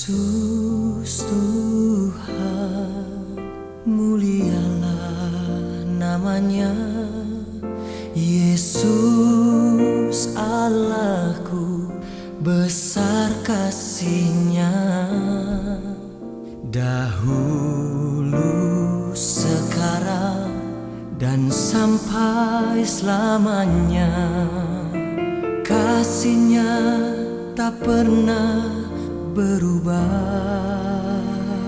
Yesus Tuhan, mulialah namanya. Yesus Allahku, besar kasih-Nya. Dahulu, sekarang, dan sampai selamanya. Kasih-Nya tak pernah berubah.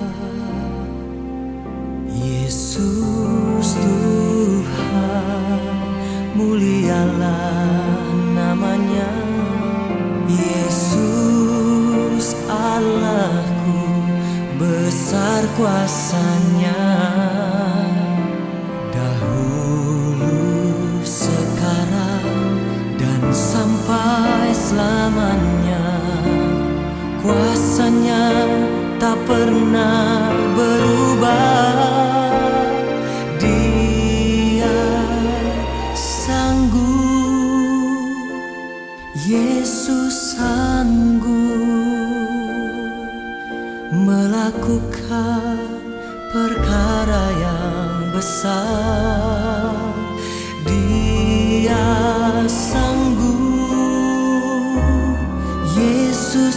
Yesus Tuhan, mulialah namanya. Yesus Allahku, besar kuasa-Nya. Dahulu, sekarang, dan sampai selamanya. Kuasa-Nya tak pernah berubah. Dia sanggup, Yesus sanggup melakukan perkara yang besar. Dia sanggup, Yesus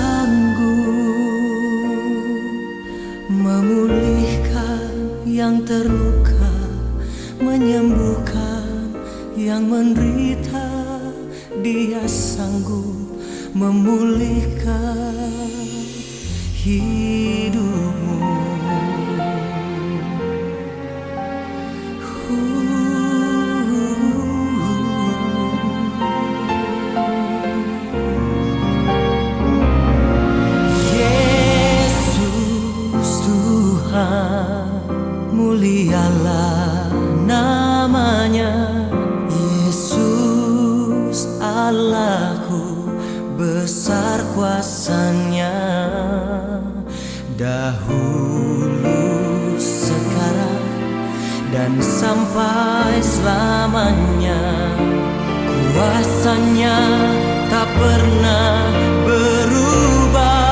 sanggup memulihkan yang terluka, menyembuhkan yang menderita. Dia sanggup memulihkan hidupmu. Mulialah namanya. Yesus Allahku, besar kuasa-Nya. Dahulu, sekarang, dan sampai selamanya. Kuasa-Nya tak pernah berubah.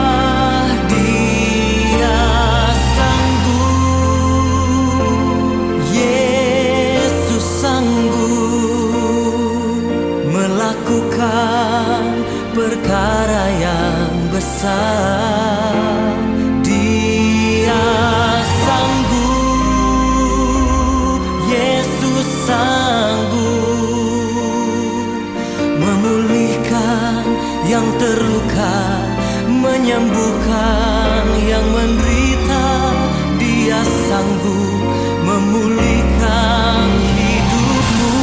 Perkara yang besar. Dia sanggup, Yesus sanggup memulihkan yang terluka, menyembuhkan yang menderita. Dia sanggup memulihkan hidupmu.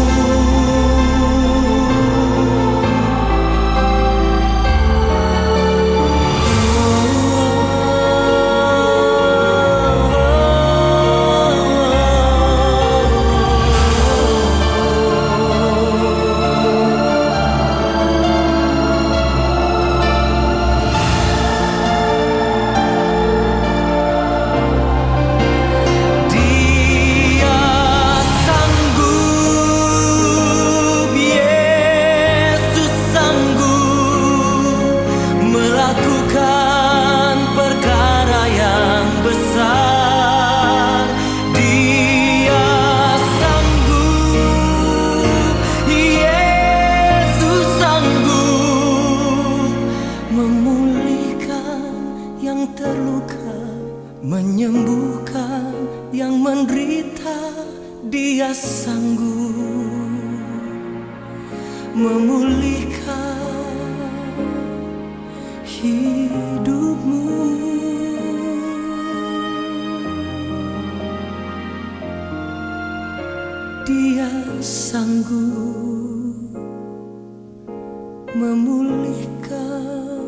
Terluka, menyembuhkan yang menderita. Dia sanggup memulihkan hidupmu. Dia sanggup memulihkan